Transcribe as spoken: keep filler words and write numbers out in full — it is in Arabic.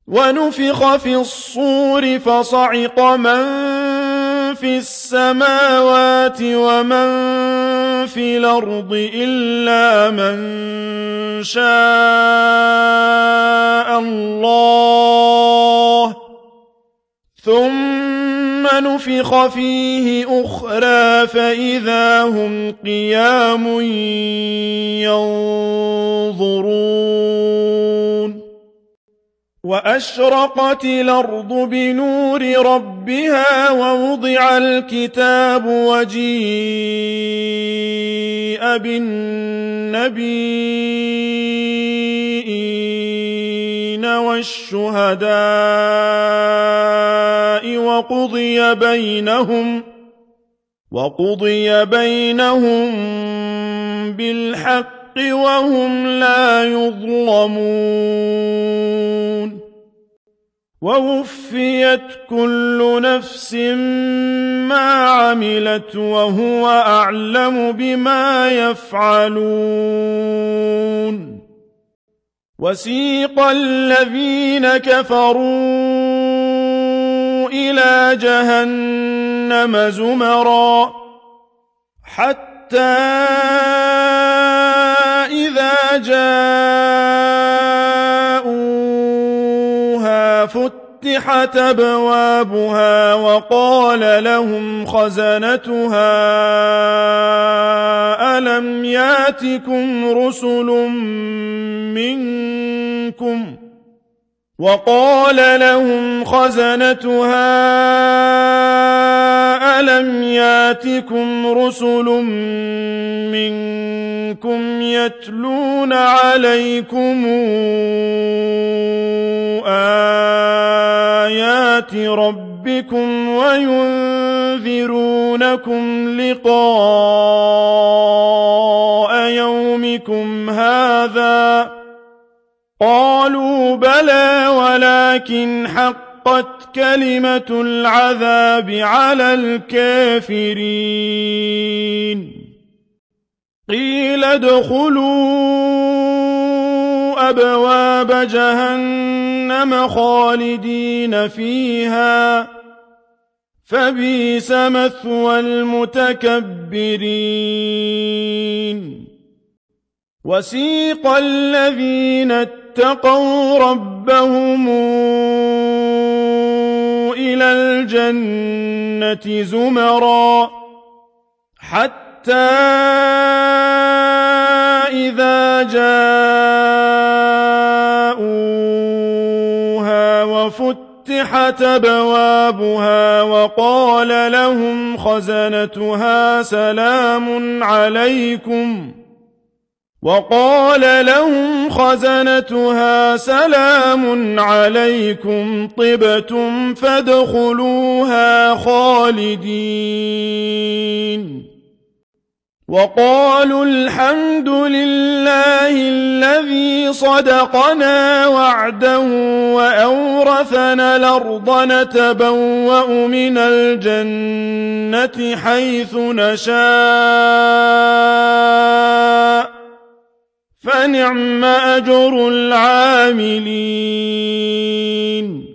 ونفخ في الصور فصعق من في السماوات ومن في الأرض إلا من شاء الله ثم نفخ فيه أخرى فإذا هم قيام ينظرون وأشرقت الأرض بنور ربها ووضع الكتاب وجيء بالنبيين والشهداء وقضي بينهم وقضي بينهم بالحق وهم لا يظلمون ووفيت كل نفس ما عملت وهو أعلم بما يفعلون وسيق الذين كفروا إلى جهنم زمرا حتى إذا جاءوها فتحت أبوابها وقال لهم خزنتها ألم يأتكم رسل منكم وقال لهم خزنتها ألم يأتكم رسل منكم يتلون عليكم آيات ربكم وينذرونكم لقاء يومكم هذا قالوا بلى ولكن حقت كلمة العذاب على الكافرين قيل ادخلوا أبواب جهنم خالدين فيها فبئس مثوى المتكبرين وسيق الذين اتقوا ربهم إلى الجنة زمرا حتى إذا جاءوها وفتحت أبوابها وقال لهم خزنتها سلام عليكم وقال لهم خزنتها سلام عليكم طبتم فادخلوها خالدين وقالوا الحمد لله الذي صدقنا وعده وأورثنا الأرض نتبوأ من الجنة حيث نشاء فنعم أجر العاملين